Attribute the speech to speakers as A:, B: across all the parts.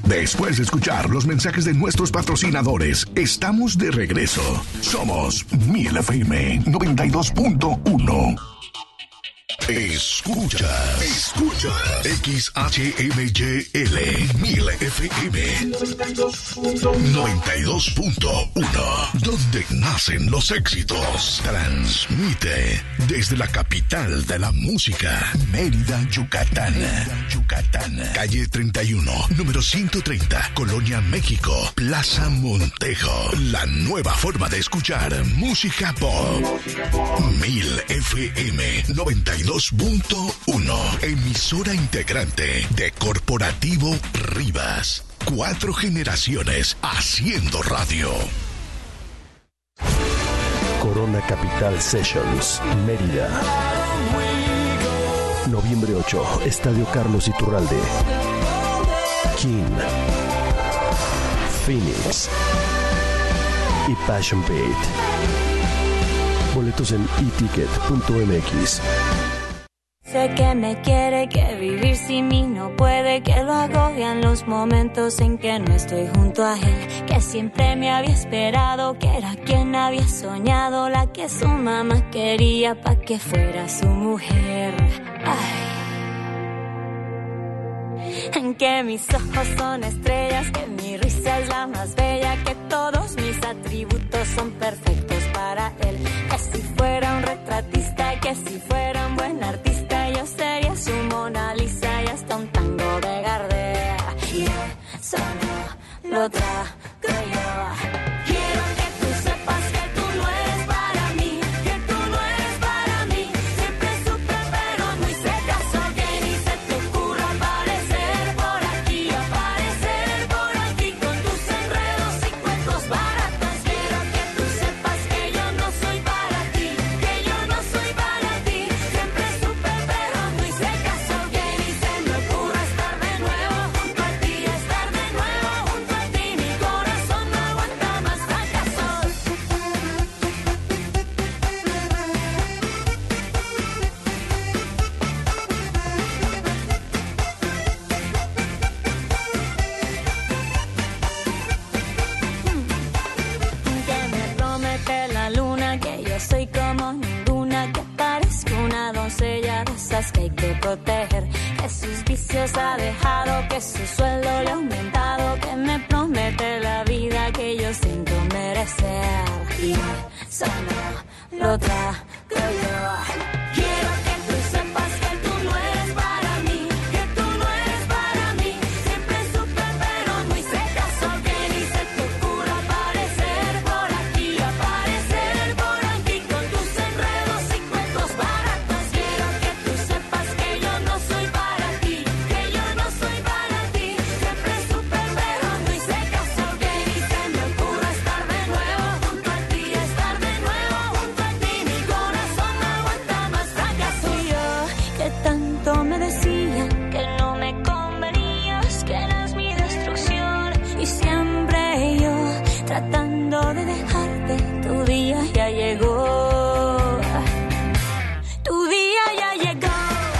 A: Después de escuchar los mensajes de nuestros patrocinadores, estamos de regreso. Somos 1000 FM 92.1. Escucha XHMYL 1000 FM 92.1, donde nacen los éxitos. Transmite desde la capital de la música, Mérida, Yucatán. Calle 31, número 130, Colonia México, Plaza Montejo. La nueva forma de escuchar música pop. 1000 FM 92.1, emisora integrante de Corporativo Rivas. 4 generaciones haciendo radio.
B: Corona Capital Sessions, Mérida. Noviembre 8, Estadio Carlos Iturralde. King, Phoenix y Passion Pit. Boletos en eticket.mx.
C: Sé que me quiere, que vivir sin mí no puede, que lo agobian los momentos en que no estoy junto a él, que siempre me había esperado, que era quien había soñado, la que su mamá quería pa' que fuera su mujer. Ay. En que mis ojos son estrellas, que mi risa es la más bella, que todos mis atributos son perfectos para él, que si fuera un retratista, que si fuera un buen artista, yo sería su Mona Lisa y hasta un tango de Gardel. Y eso no lo trago yo. Quiero que tú sepas que tú no eres para mí, que tú no eres para mí. Siempre supe pero no hice caso, que ni se te ocurra aparecer por aquí con tus enredos y cuentos baratos. Quiero que tú sepas que yo no soy para ti, que yo no soy para ti. Siempre supe pero no hice caso, que ni se me ocurra estar de nuevo junto a ti, estar de nuevo junto a ti. Mi corazón no aguanta más fracasos. Que me promete la luna, que yo soy como ninguna, que parezco una doncella de esas que hay que proteger, que sus vicios ha dejado, que su sueldo le ha aumentado, que me promete la vida que yo siento merecer. Y eso no lo trago yo. Quiero que tú sepas que tú no eres para mí, que tú no eres para mí. Siempre supe pero no hice caso, que ni se te ocurra aparecer por aquí con tus enredos y cuentos baratos. Quiero que tú sepas que yo no soy para ti, que yo no soy para ti. Siempre supe pero no hice caso, que ni se me ocurra estar de nuevo junto a ti, estar de nuevo junto a ti. Mi corazón no aguanta más fracaso. Y yo, que tanto me decían que no me convenías, que eras mi destrucción, y siempre yo tratando de dejarte. Tu día ya llegó, tu día ya llegó.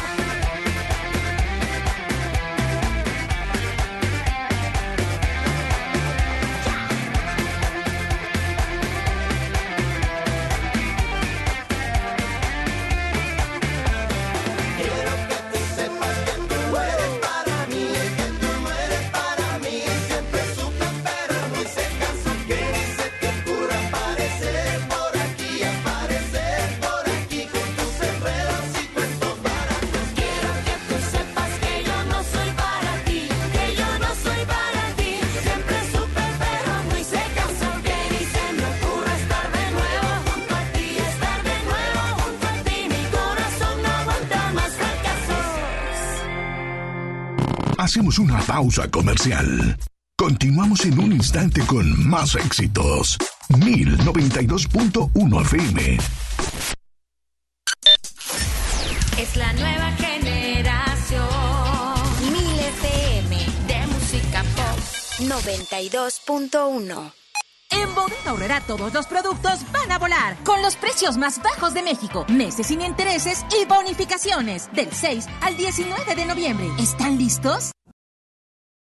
C: Quiero que tú sepas que yo no soy para ti, que yo no soy para ti. Siempre supe pero no hice caso, que ni se me ocurra estar de nuevo junto a ti, estar de nuevo junto a ti. Mi corazón no aguanta más fracasos.
A: Hacemos una pausa comercial. Continuamos en un instante con más éxitos. 1092.1 FM.
D: Es la nueva generación. 1000 FM de música pop 92.1.
E: En Bodega Aurrera todos los productos van a volar con los precios más bajos de México, meses sin intereses y bonificaciones del 6 al 19 de noviembre. ¿Están listos?